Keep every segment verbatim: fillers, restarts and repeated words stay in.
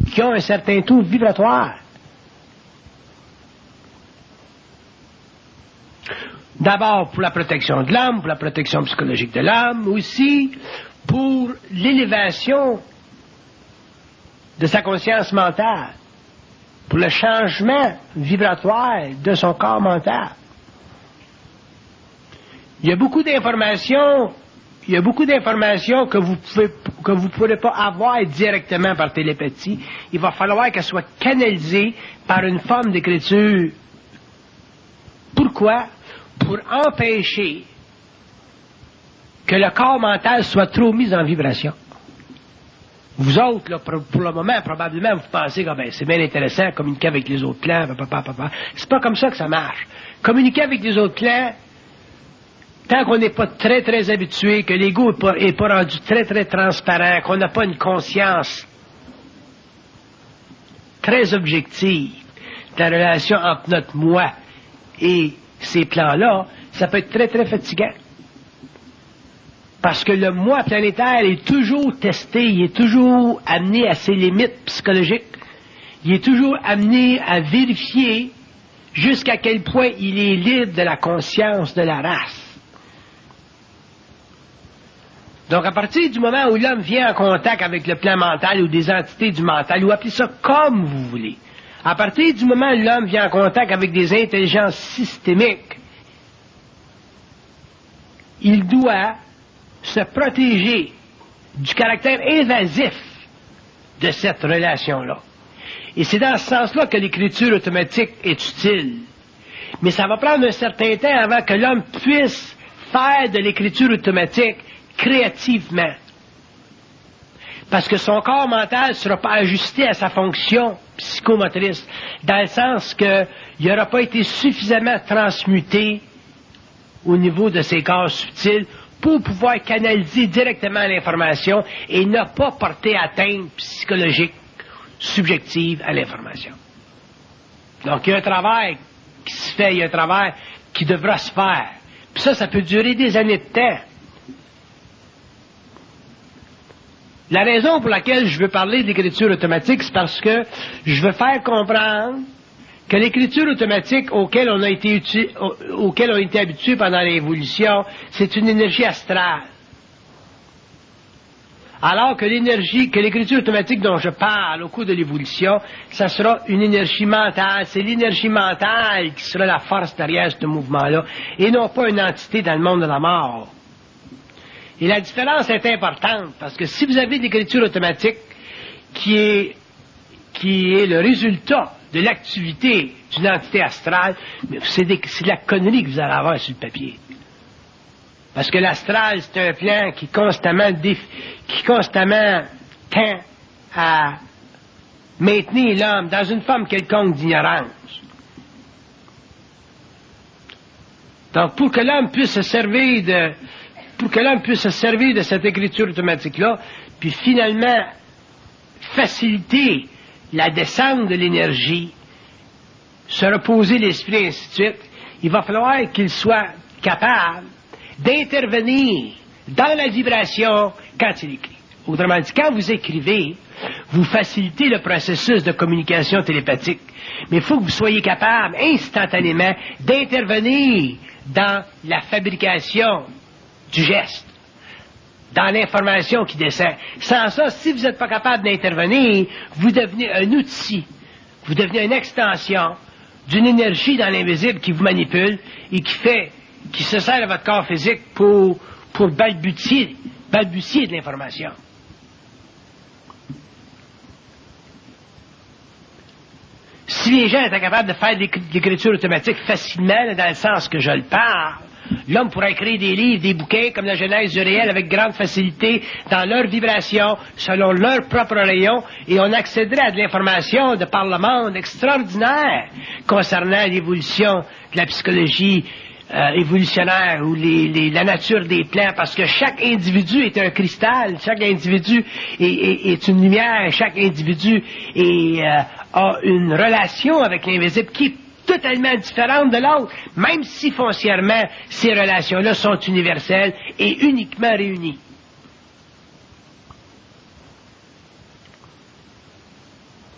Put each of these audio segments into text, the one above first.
qui ont un certain taux vibratoire. D'abord pour la protection de l'âme, pour la protection psychologique de l'âme, aussi pour l'élévation de sa conscience mentale, pour le changement vibratoire de son corps mental. Il y a beaucoup d'informations, il y a beaucoup d'informations que vous pouvez, que vous ne pourrez pas avoir directement par télépathie. Il va falloir qu'elles soient canalisées par une forme d'écriture. Pourquoi? Pour empêcher que le corps mental soit trop mis en vibration. Vous autres, là, pour, pour le moment, probablement, vous pensez que ben, c'est bien intéressant, communiquer avec les autres clans, papa, papa. C'est pas comme ça que ça marche. Communiquer avec les autres clans, tant qu'on n'est pas très, très habitué, que l'ego n'est pas, est pas rendu très, très transparent, qu'on n'a pas une conscience très objective de la relation entre notre moi et ces plans-là, ça peut être très, très fatigant. Parce que le moi planétaire est toujours testé, il est toujours amené à ses limites psychologiques, il est toujours amené à vérifier jusqu'à quel point il est libre de la conscience de la race. Donc, à partir du moment où l'homme vient en contact avec le plan mental ou des entités du mental, ou appelez ça comme vous voulez, à partir du moment où l'homme vient en contact avec des intelligences systémiques, il doit se protéger du caractère invasif de cette relation-là. Et c'est dans ce sens-là que l'écriture automatique est utile. Mais ça va prendre un certain temps avant que l'homme puisse faire de l'écriture automatique créativement. Parce que son corps mental ne sera pas ajusté à sa fonction psychomotrice, dans le sens qu'il n'aura pas été suffisamment transmuté au niveau de ses corps subtils pour pouvoir canaliser directement l'information et ne pas porter atteinte psychologique subjective à l'information. Donc il y a un travail qui se fait, il y a un travail qui devra se faire. Puis ça, ça peut durer des années de temps. La raison pour laquelle je veux parler de l'écriture automatique, c'est parce que je veux faire comprendre que l'écriture automatique auquel on a été uti- auquel on a été habitué pendant l'évolution, c'est une énergie astrale. Alors que l'énergie, que l'écriture automatique dont je parle au cours de l'évolution, ça sera une énergie mentale. C'est l'énergie mentale qui sera la force derrière ce mouvement-là, et non pas une entité dans le monde de la mort. Et la différence est importante, parce que si vous avez de l'écriture automatique qui est, qui est le résultat de l'activité d'une entité astrale, c'est, des, c'est de la connerie que vous allez avoir sur le papier. Parce que l'astral, c'est un plan qui constamment, déf... qui constamment tend à maintenir l'homme dans une forme quelconque d'ignorance. Donc, pour que l'homme puisse se servir de, pour que l'homme puisse se servir de cette écriture automatique-là, puis finalement faciliter la descente de l'énergie, se reposer l'esprit, et ainsi de suite, il va falloir qu'il soit capable d'intervenir dans la vibration quand il écrit. Autrement dit, quand vous écrivez, vous facilitez le processus de communication télépathique. Mais il faut que vous soyez capable instantanément d'intervenir dans la fabrication du geste, dans l'information qui descend. Sans ça, si vous n'êtes pas capable d'intervenir, vous devenez un outil, vous devenez une extension d'une énergie dans l'invisible qui vous manipule et qui fait, qui se sert de votre corps physique pour, pour balbutier, balbutier de l'information. Si les gens étaient capables de faire de l'écriture automatique facilement, dans le sens que je le parle, l'homme pourrait écrire des livres, des bouquins comme la Genèse du réel avec grande facilité dans leur vibration, selon leur propre rayon, et on accéderait à de l'information de par le monde extraordinaire concernant l'évolution de la psychologie euh, évolutionnaire ou les, les, la nature des plans, parce que chaque individu est un cristal, chaque individu est, est, est une lumière, chaque individu est, euh, a une relation avec l'invisible qui est totalement différente de l'autre, même si foncièrement ces relations-là sont universelles et uniquement réunies.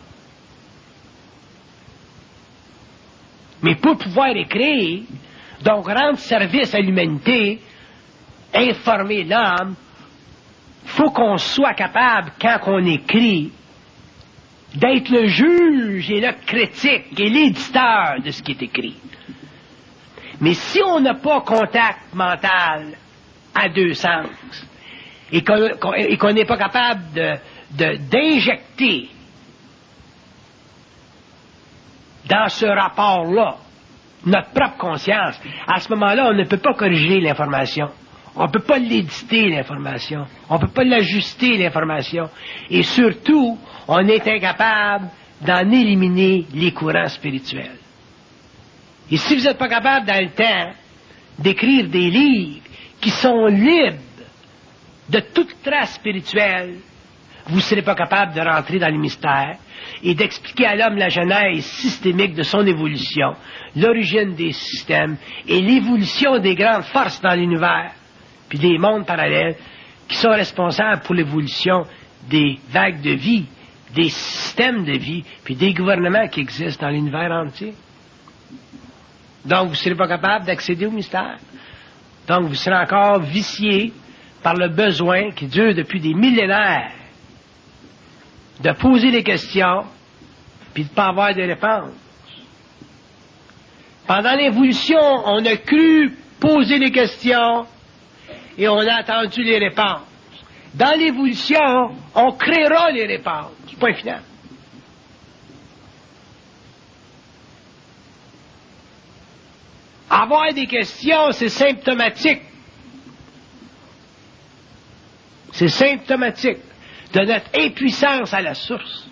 Mais pour pouvoir écrire, donc rendre service à l'humanité, informer l'homme, faut qu'on soit capable, quand on écrit, d'être le juge et le critique et l'éditeur de ce qui est écrit. Mais si on n'a pas contact mental à deux sens, et qu'on n'est pas capable de, de, d'injecter dans ce rapport-là notre propre conscience, à ce moment-là, on ne peut pas corriger l'information. On ne peut pas l'éditer, l'information. On ne peut pas l'ajuster, l'information. Et surtout, on est incapable d'en éliminer les courants spirituels. Et si vous n'êtes pas capable, dans le temps, d'écrire des livres qui sont libres de toute trace spirituelle, vous ne serez pas capable de rentrer dans le mystère et d'expliquer à l'homme la genèse systémique de son évolution, l'origine des systèmes et l'évolution des grandes forces dans l'univers, puis des mondes parallèles qui sont responsables pour l'évolution des vagues de vie, des systèmes de vie, puis des gouvernements qui existent dans l'univers entier. Donc, vous ne serez pas capable d'accéder au mystère. Donc, vous serez encore vicié par le besoin qui dure depuis des millénaires de poser des questions puis de ne pas avoir de réponses. Pendant l'évolution, on a cru poser des questions et on a attendu les réponses. Dans l'évolution, on créera les réponses. Point final. Avoir des questions, c'est symptomatique. C'est symptomatique de notre impuissance à la source.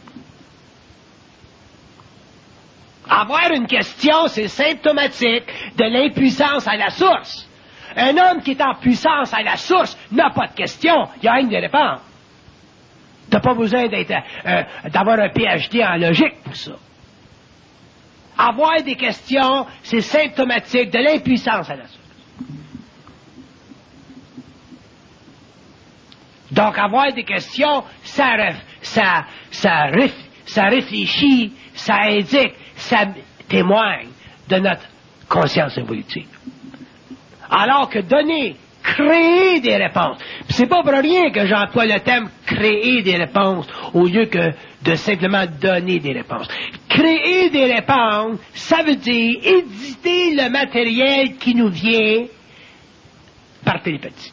Avoir une question, c'est symptomatique de l'impuissance à la source. Un homme qui est en puissance à la source n'a pas de question, il y a rien de réponse. Tu n'as pas besoin d'être, euh, d'avoir un P H D en logique pour ça. Avoir des questions, c'est symptomatique de l'impuissance à la source. Donc, avoir des questions, ça, ça, ça, ça réfléchit, ça indique, ça témoigne de notre conscience évolutive. Alors que donner, créer des réponses, c'est pas pour rien que j'emploie le terme créer des réponses au lieu que de simplement donner des réponses. Créer des réponses, ça veut dire éditer le matériel qui nous vient par télépathie.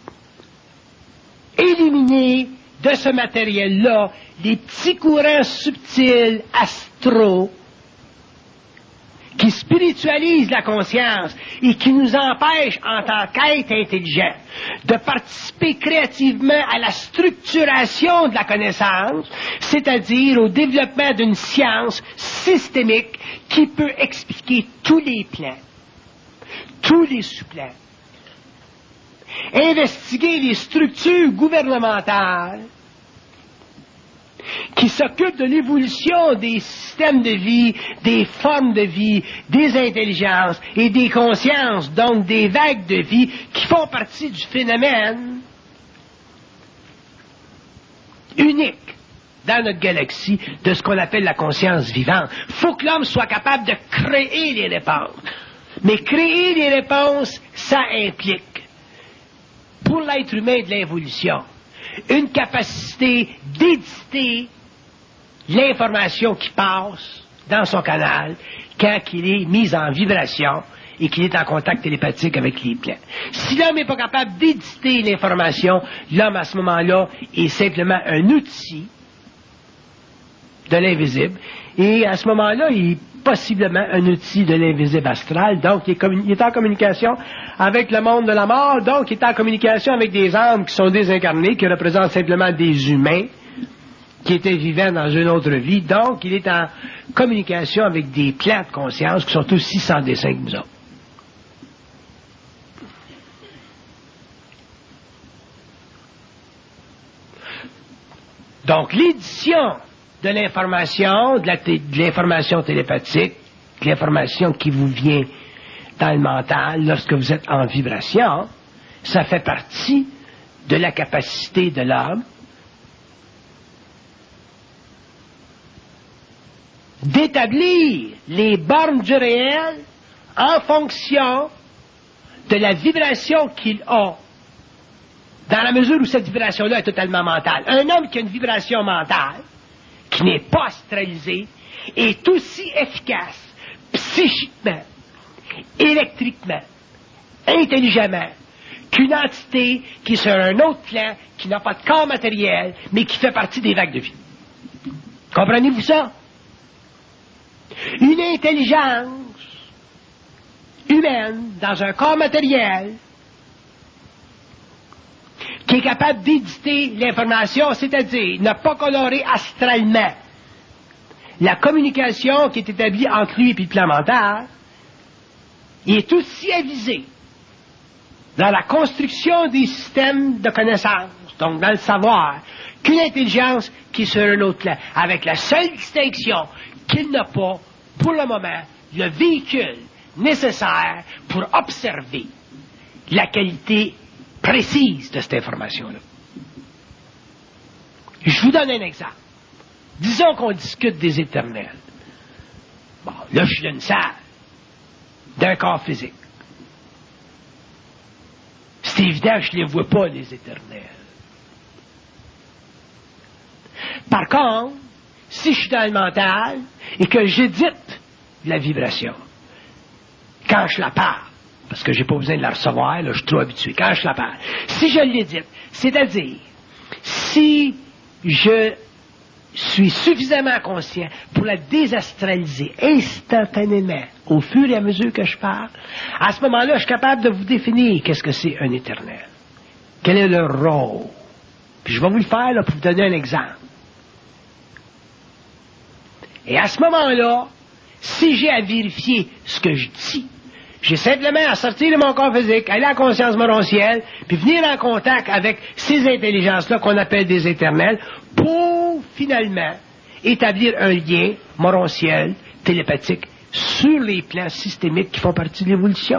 Éliminer de ce matériel-là les petits courants subtils astraux qui spiritualisent la conscience et qui nous empêchent, en tant qu'être intelligent, de participer créativement à la structuration de la connaissance, c'est-à-dire au développement d'une science systémique qui peut expliquer tous les plans, tous les sous-plans. Investiguer les structures gouvernementales qui s'occupent de l'évolution des systèmes de vie, des formes de vie, des intelligences et des consciences, donc des vagues de vie qui font partie du phénomène unique dans notre galaxie de ce qu'on appelle la conscience vivante. Il faut que l'homme soit capable de créer les réponses. Mais créer les réponses, ça implique, pour l'être humain de l'évolution, une capacité d'éditer l'information qui passe dans son canal quand il est mis en vibration et qu'il est en contact télépathique avec les plans. Si l'homme n'est pas capable d'éditer l'information, l'homme à ce moment-là est simplement un outil de l'invisible et à ce moment-là, il est possiblement un outil de l'invisible astral, donc il est, commun- il est en communication avec le monde de la mort, donc il est en communication avec des âmes qui sont désincarnées, qui représentent simplement des humains qui étaient vivants dans une autre vie, donc il est en communication avec des plans de conscience qui sont aussi sans dessein que nous autres. Donc l'édition de l'information, de, la t- de l'information télépathique, de l'information qui vous vient dans le mental lorsque vous êtes en vibration, ça fait partie de la capacité de l'homme d'établir les bornes du réel en fonction de la vibration qu'il a, dans la mesure où cette vibration-là est totalement mentale. Un homme qui a une vibration mentale, qui n'est pas astralisée, est aussi efficace psychiquement, électriquement, intelligemment, qu'une entité qui est sur un autre plan, qui n'a pas de corps matériel, mais qui fait partie des vagues de vie. Comprenez-vous ça? Une intelligence humaine dans un corps matériel qui est capable d'éditer l'information, c'est-à-dire ne pas colorer astralement la communication qui est établie entre lui et le plan mental, il est aussi avisé dans la construction des systèmes de connaissances, donc dans le savoir, qu'une intelligence qui est sur un autre plan, avec la seule distinction qu'il n'a pas, pour le moment, le véhicule nécessaire pour observer la qualité précise de cette information-là. Je vous donne un exemple. Disons qu'on discute des éternels. Bon, là, je suis dans une salle d'un corps physique. C'est évident que je ne les vois pas, les éternels. Par contre, si je suis dans le mental et que j'édite la vibration, quand je la parle, parce que j'ai pas besoin de la recevoir, là, je suis trop habitué, quand je la parle, si je l'édite, c'est-à-dire, si je suis suffisamment conscient pour la désastraliser instantanément au fur et à mesure que je parle, à ce moment-là, je suis capable de vous définir qu'est-ce que c'est un éternel. Quel est leur rôle. Puis je vais vous le faire là, pour vous donner un exemple. Et à ce moment-là, si j'ai à vérifier ce que je dis, j'ai simplement à sortir de mon corps physique, aller à la conscience morontielle, puis venir en contact avec ces intelligences-là qu'on appelle des éternels, pour finalement établir un lien morontiel, télépathique, sur les plans systémiques qui font partie de l'évolution.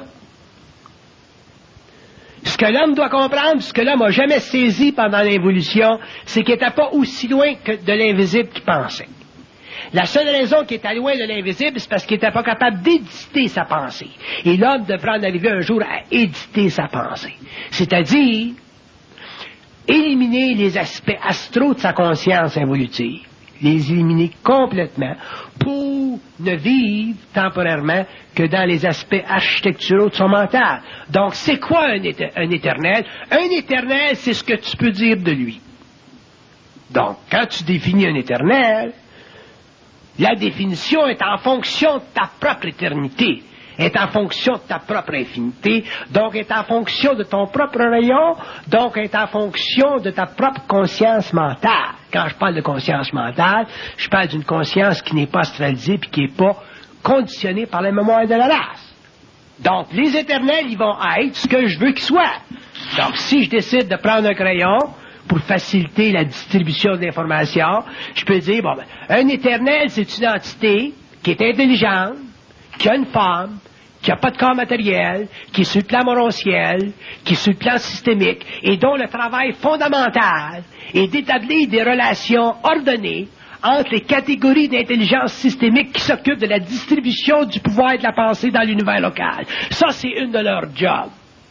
Ce que l'homme doit comprendre, ce que l'homme n'a jamais saisi pendant l'évolution, c'est qu'il n'était pas aussi loin que de l'invisible qu'il pensait. La seule raison qu'il était loin de l'invisible, c'est parce qu'il n'était pas capable d'éditer sa pensée. Et l'homme devrait en arriver un jour à éditer sa pensée. C'est-à-dire, éliminer les aspects astraux de sa conscience évolutive. Les éliminer complètement pour ne vivre temporairement que dans les aspects architecturaux de son mental. Donc, c'est quoi un, éter- un éternel? Un éternel, c'est ce que tu peux dire de lui. Donc, quand tu définis un éternel, la définition est en fonction de ta propre éternité, est en fonction de ta propre infinité, donc est en fonction de ton propre rayon, donc est en fonction de ta propre conscience mentale. Quand je parle de conscience mentale, je parle d'une conscience qui n'est pas astralisée puis qui n'est pas conditionnée par la mémoire de la race. Donc, les éternels, ils vont être ce que je veux qu'ils soient. Donc, si je décide de prendre un crayon pour faciliter la distribution de l'information, je peux dire, bon, ben, un éternel, c'est une entité qui est intelligente, qui a une forme, qui n'a pas de corps matériel, qui est sur le plan morontiel, qui est sur le plan systémique, et dont le travail fondamental est d'établir des relations ordonnées entre les catégories d'intelligence systémique qui s'occupent de la distribution du pouvoir et de la pensée dans l'univers local. Ça, c'est une de leurs jobs.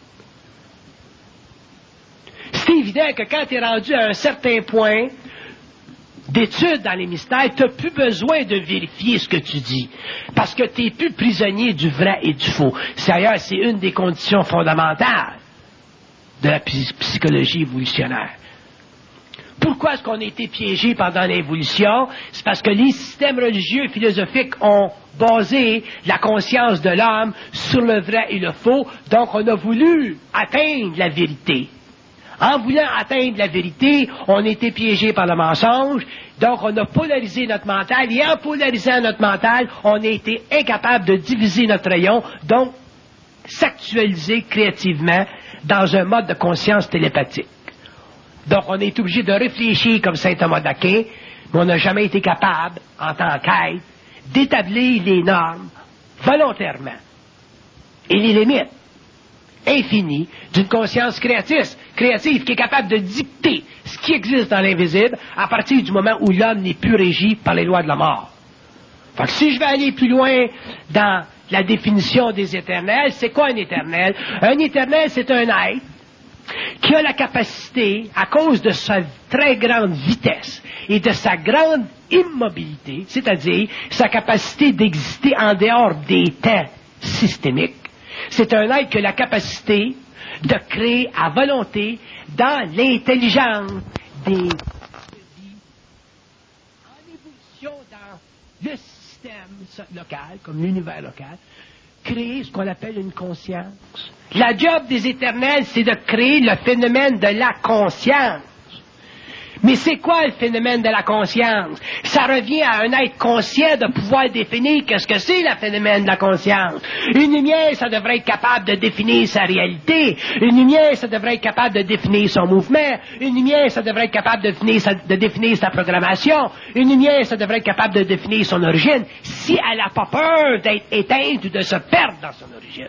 C'est évident que quand tu es rendu à un certain point d'étude dans les mystères, tu n'as plus besoin de vérifier ce que tu dis, parce que tu n'es plus prisonnier du vrai et du faux. D'ailleurs, c'est une des conditions fondamentales de la psychologie évolutionnaire. Pourquoi est-ce qu'on a été piégé pendant l'évolution? C'est parce que les systèmes religieux et philosophiques ont basé la conscience de l'homme sur le vrai et le faux, donc on a voulu atteindre la vérité. En voulant atteindre la vérité, on a été piégé par le mensonge, donc on a polarisé notre mental, et en polarisant notre mental, on a été incapable de diviser notre rayon, donc s'actualiser créativement dans un mode de conscience télépathique. Donc on est obligé de réfléchir comme saint Thomas d'Aquin, mais on n'a jamais été capable, en tant qu'être, d'établir les normes volontairement et les limites infinies d'une conscience créatrice, créative qui est capable de dicter ce qui existe dans l'invisible à partir du moment où l'homme n'est plus régi par les lois de la mort. Fait que si je vais aller plus loin dans la définition des éternels. C'est quoi un éternel? Un éternel, c'est un être qui a la capacité, à cause de sa très grande vitesse et de sa grande immobilité, c'est-à-dire sa capacité d'exister en dehors des temps systémiques, c'est un être qui a la capacité de créer à volonté dans l'intelligence des vies, en évolution dans le système local, comme l'univers local, créer ce qu'on appelle une conscience. La job des éternels, c'est de créer le phénomène de la conscience. Mais c'est quoi le phénomène de la conscience? Ça revient à un être conscient de pouvoir définir qu'est-ce que c'est le phénomène de la conscience. Une lumière, ça devrait être capable de définir sa réalité. Une lumière, ça devrait être capable de définir son mouvement. Une lumière, ça devrait être capable de définir sa, de définir sa programmation. Une lumière, ça devrait être capable de définir son origine, si elle n'a pas peur d'être éteinte ou de se perdre dans son origine.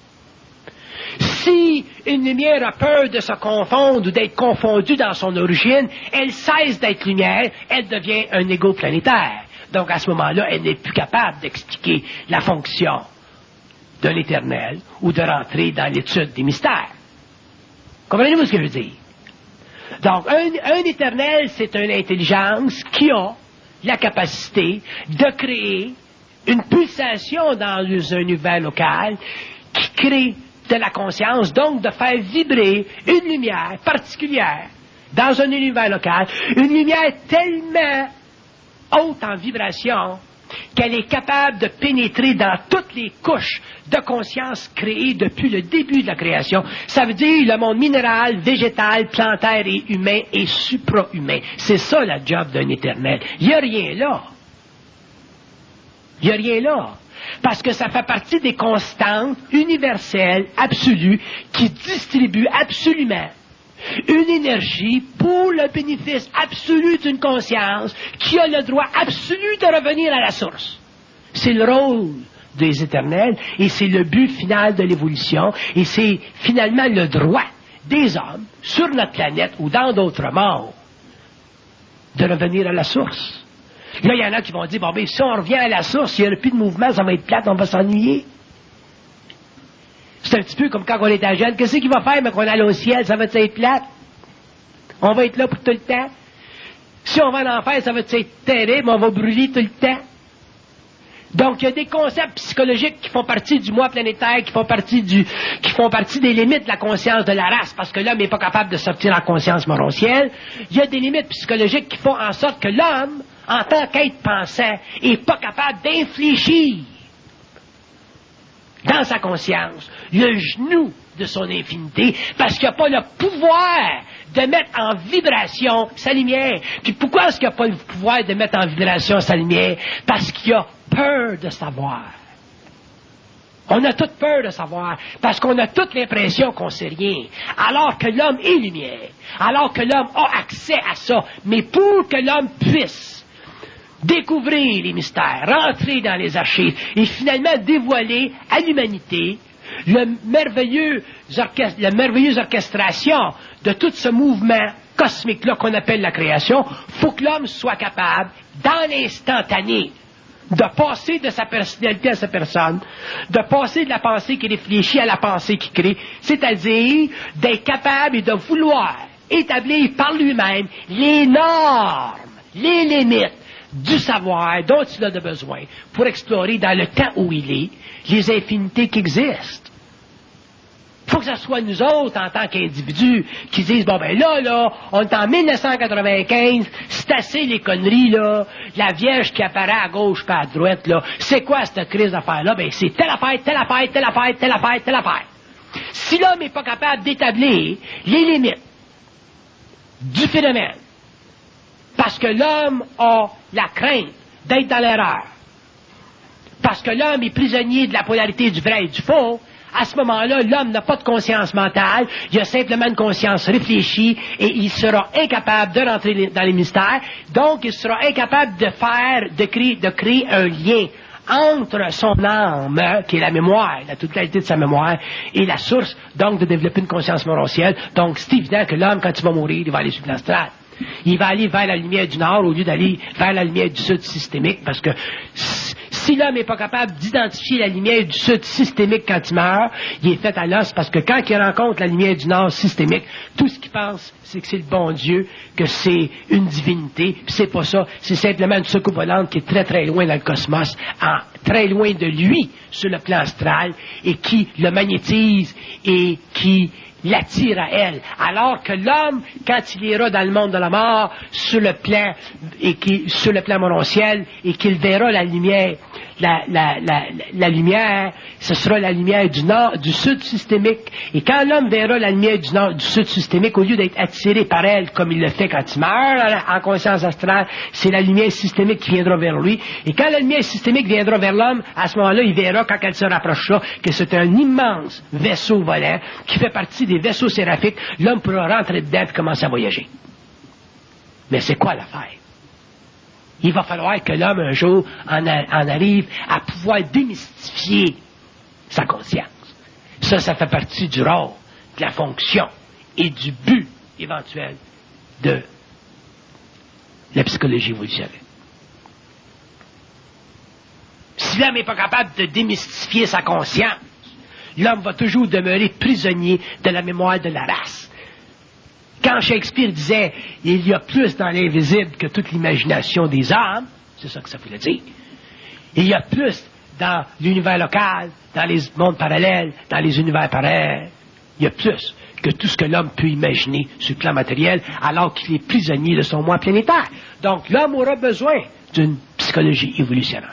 Si une lumière a peur de se confondre ou d'être confondue dans son origine, elle cesse d'être lumière, elle devient un égo planétaire. Donc à ce moment-là, elle n'est plus capable d'expliquer la fonction de l'éternel ou de rentrer dans l'étude des mystères. Comprenez-vous ce que je veux dire? Donc un, un éternel, c'est une intelligence qui a la capacité de créer une pulsation dans un univers local qui crée de la conscience, donc de faire vibrer une lumière particulière dans un univers local, une lumière tellement haute en vibration qu'elle est capable de pénétrer dans toutes les couches de conscience créées depuis le début de la création. Ça veut dire le monde minéral, végétal, plantaire et humain et supra-humain. C'est ça la job d'un éternel. Il n'y a rien là. Il n'y a rien là. Parce que ça fait partie des constantes universelles, absolues, qui distribuent absolument une énergie pour le bénéfice absolu d'une conscience qui a le droit absolu de revenir à la source. C'est le rôle des éternels et c'est le but final de l'évolution et c'est finalement le droit des hommes sur notre planète ou dans d'autres mondes de revenir à la source. Là, il y en a qui vont dire, bon, ben, si on revient à la source, il n'y aura plus de mouvement, ça va être plate, on va s'ennuyer. C'est un petit peu comme quand on était jeune. Qu'est-ce qu'il va faire, mais qu'on aille au ciel, ça va être plate? On va être là pour tout le temps. Si on va en enfer, ça va être terrible, on va brûler tout le temps. Donc, il y a des concepts psychologiques qui font partie du moi planétaire, qui font partie du, qui font partie des limites de la conscience de la race, parce que l'homme n'est pas capable de sortir en conscience morontielle. Il y a des limites psychologiques qui font en sorte que l'homme, en tant qu'être pensant, n'est pas capable d'infléchir dans sa conscience le genou de son infinité, parce qu'il n'a pas le pouvoir de mettre en vibration sa lumière. Puis pourquoi est-ce qu'il n'a pas le pouvoir de mettre en vibration sa lumière? Parce qu'il a peur de savoir. On a toute peur de savoir, parce qu'on a toute l'impression qu'on sait rien, alors que l'homme est lumière, alors que l'homme a accès à ça. Mais pour que l'homme puisse découvrir les mystères, rentrer dans les archives et finalement dévoiler à l'humanité le merveilleux orchestre, la merveilleuse orchestration de tout ce mouvement cosmique-là qu'on appelle la création, il faut que l'homme soit capable, dans l'instantané, de passer de sa personnalité à sa personne, de passer de la pensée qui réfléchit à la pensée qui crée, c'est-à-dire d'être capable et de vouloir établir par lui-même les normes, les limites du savoir dont il a besoin pour explorer dans le temps où il est les infinités qui existent. Il faut que ce soit nous autres, en tant qu'individus, qui disent, bon ben là, là, on est en mille neuf cent quatre-vingt-quinze, c'est assez les conneries, là, la Vierge qui apparaît à gauche pas à droite, là, c'est quoi cette crise d'affaires-là? Ben c'est telle affaire, telle affaire, telle affaire, telle affaire, telle affaire. Si l'homme n'est pas capable d'établir les limites du phénomène, parce que l'homme a la crainte d'être dans l'erreur, parce que l'homme est prisonnier de la polarité du vrai et du faux, à ce moment-là, l'homme n'a pas de conscience mentale, il a simplement une conscience réfléchie et il sera incapable de rentrer dans les mystères, donc il sera incapable de faire, de créer, de créer un lien entre son âme, qui est la mémoire, la totalité de sa mémoire, et la source, donc de développer une conscience morontielle. Donc c'est évident que l'homme, quand il va mourir, il va aller sur l'astrale. Il va aller vers la lumière du nord au lieu d'aller vers la lumière du sud systémique, parce que Si l'homme n'est pas capable d'identifier la lumière du sud systémique quand il meurt, il est fait à l'os parce que quand il rencontre la lumière du nord systémique, tout ce qu'il pense, c'est que c'est le bon Dieu, que c'est une divinité, puis c'est pas ça, c'est simplement une soucoupe volante qui est très très loin dans le cosmos, en, très loin de lui sur le plan astral, et qui le magnétise et qui l'attire à elle. Alors que l'homme, quand il ira dans le monde de la mort, sur le plan, et qui, sur le plan morontiel, et qu'il verra la lumière, la, la, la, la lumière, ce sera la lumière du nord, du sud systémique. Et quand l'homme verra la lumière du nord, du sud systémique, au lieu d'être attiré par elle, comme il le fait quand il meurt, en conscience astrale, c'est la lumière systémique qui viendra vers lui. Et quand la lumière systémique viendra vers l'homme, à ce moment-là, il verra, quand elle se rapprochera, que c'est un immense vaisseau volant, qui fait partie des vaisseaux séraphiques. L'homme pourra rentrer dedans et commencer à voyager. Mais c'est quoi l'affaire? Il va falloir que l'homme, un jour, en, a, en arrive à pouvoir démystifier sa conscience. Ça, ça fait partie du rôle, de la fonction et du but éventuel de la psychologie évolutionnelle. Si l'homme n'est pas capable de démystifier sa conscience, l'homme va toujours demeurer prisonnier de la mémoire de la race. Quand Shakespeare disait « il y a plus dans l'invisible que toute l'imagination des hommes », c'est ça que ça voulait dire. Il y a plus dans l'univers local, dans les mondes parallèles, dans les univers parallèles. Il y a plus que tout ce que l'homme peut imaginer sur le plan matériel, alors qu'il est prisonnier de son moi planétaire. Donc l'homme aura besoin d'une psychologie évolutionnaire.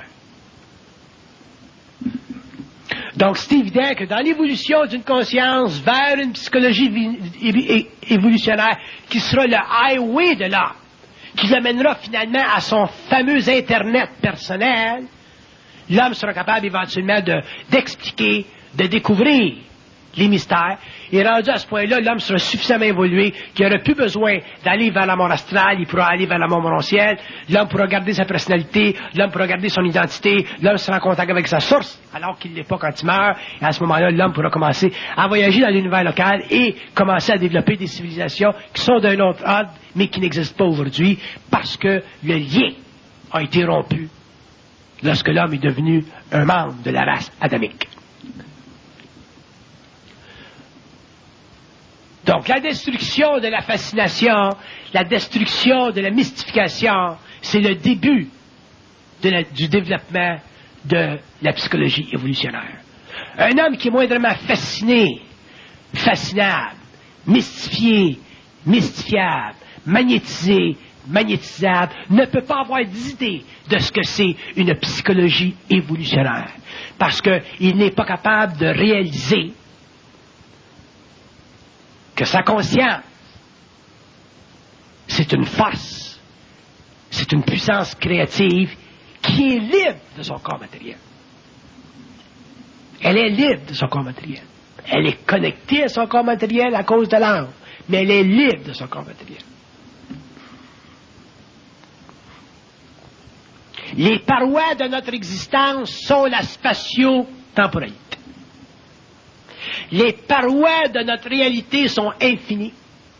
Donc, c'est évident que dans l'évolution d'une conscience vers une psychologie évolutionnaire qui sera le highway de l'homme, qui l'amènera finalement à son fameux Internet personnel, l'homme sera capable éventuellement de, d'expliquer, de découvrir les mystères. Et rendu à ce point-là, l'homme sera suffisamment évolué qu'il n'aura plus besoin d'aller vers la mort astrale, il pourra aller vers la mort morontielle, l'homme pourra garder sa personnalité, l'homme pourra garder son identité, l'homme sera en contact avec sa source, alors qu'il ne l'est pas quand il meurt, et à ce moment-là, l'homme pourra commencer à voyager dans l'univers local et commencer à développer des civilisations qui sont d'un autre ordre, mais qui n'existent pas aujourd'hui, parce que le lien a été rompu lorsque l'homme est devenu un membre de la race adamique. Donc, la destruction de la fascination, la destruction de la mystification, c'est le début de la, du développement de la psychologie évolutionnaire. Un homme qui est moindrement fasciné, fascinable, mystifié, mystifiable, magnétisé, magnétisable, ne peut pas avoir d'idée de ce que c'est une psychologie évolutionnaire. Parce qu'il n'est pas capable de réaliser que sa conscience, c'est une force, c'est une puissance créative qui est libre de son corps matériel. Elle est libre de son corps matériel. Elle est connectée à son corps matériel à cause de l'âme, mais elle est libre de son corps matériel. Les parois de notre existence sont la spatio-temporalité. Les parois de notre réalité sont infinies.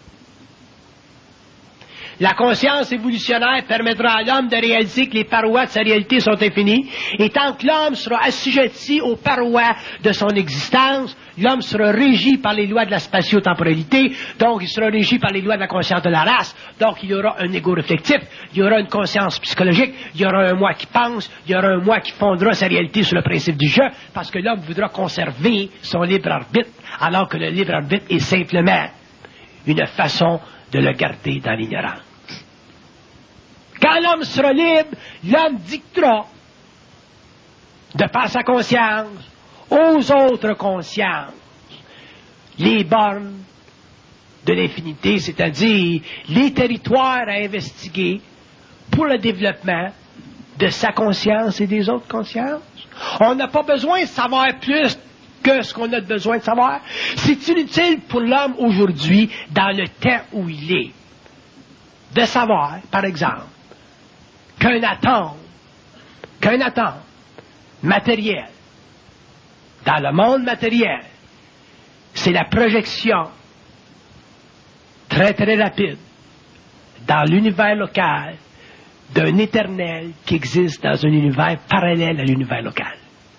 La conscience évolutionnaire permettra à l'homme de réaliser que les parois de sa réalité sont infinies, et tant que l'homme sera assujetti aux parois de son existence, l'homme sera régi par les lois de la spatio-temporalité, donc il sera régi par les lois de la conscience de la race, donc il y aura un ego réflectif, il y aura une conscience psychologique, il y aura un moi qui pense, il y aura un moi qui fondera sa réalité sur le principe du jeu, parce que l'homme voudra conserver son libre arbitre, alors que le libre arbitre est simplement une façon de le garder dans l'ignorance. Quand l'homme sera libre, l'homme dictera, de par sa conscience, aux autres consciences, les bornes de l'infinité, c'est-à-dire les territoires à investiguer pour le développement de sa conscience et des autres consciences. On n'a pas besoin de savoir plus que ce qu'on a besoin de savoir. C'est inutile pour l'homme aujourd'hui, dans le temps où il est, de savoir, par exemple, qu'un atome, qu'un atome matériel, dans le monde matériel, c'est la projection très très rapide dans l'univers local d'un éternel qui existe dans un univers parallèle à l'univers local.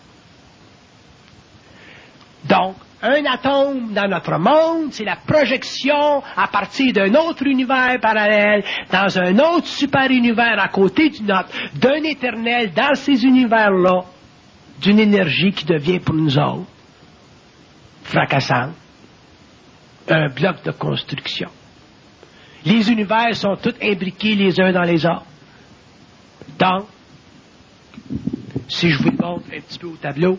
Donc, un atome dans notre monde, c'est la projection à partir d'un autre univers parallèle, dans un autre super-univers à côté du nôtre, d'un éternel dans ces univers-là, d'une énergie qui devient pour nous autres fracassante, un bloc de construction. Les univers sont tous imbriqués les uns dans les autres. Donc, si je vous le montre un petit peu au tableau,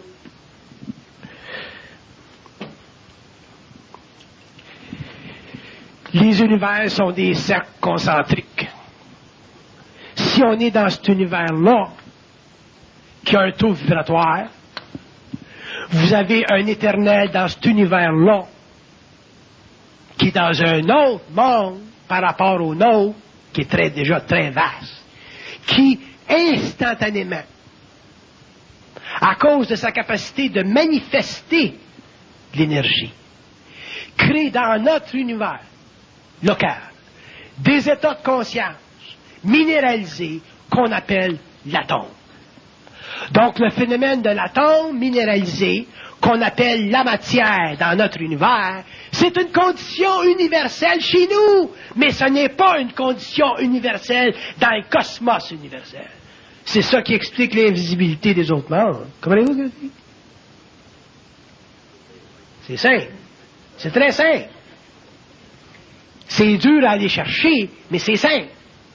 les univers sont des cercles concentriques. Si on est dans cet univers-là, qui a un taux vibratoire, vous avez un éternel dans cet univers-là, qui est dans un autre monde par rapport au nôtre, qui est très, déjà très vaste, qui instantanément, à cause de sa capacité de manifester l'énergie, crée dans notre univers local des états de conscience minéralisés qu'on appelle l'atome. Donc le phénomène de l'atome minéralisé, qu'on appelle la matière dans notre univers, c'est une condition universelle chez nous, mais ce n'est pas une condition universelle dans le cosmos universel. C'est ça qui explique l'invisibilité des autres mondes. Comprenez-vous ce que je dis? C'est simple. C'est très simple. C'est dur à aller chercher, mais c'est simple.